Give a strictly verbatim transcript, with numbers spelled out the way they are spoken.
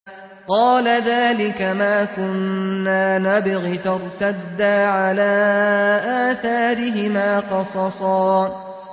قال ذلك ما كنا نبغ فارتدا على آثارهما قصصا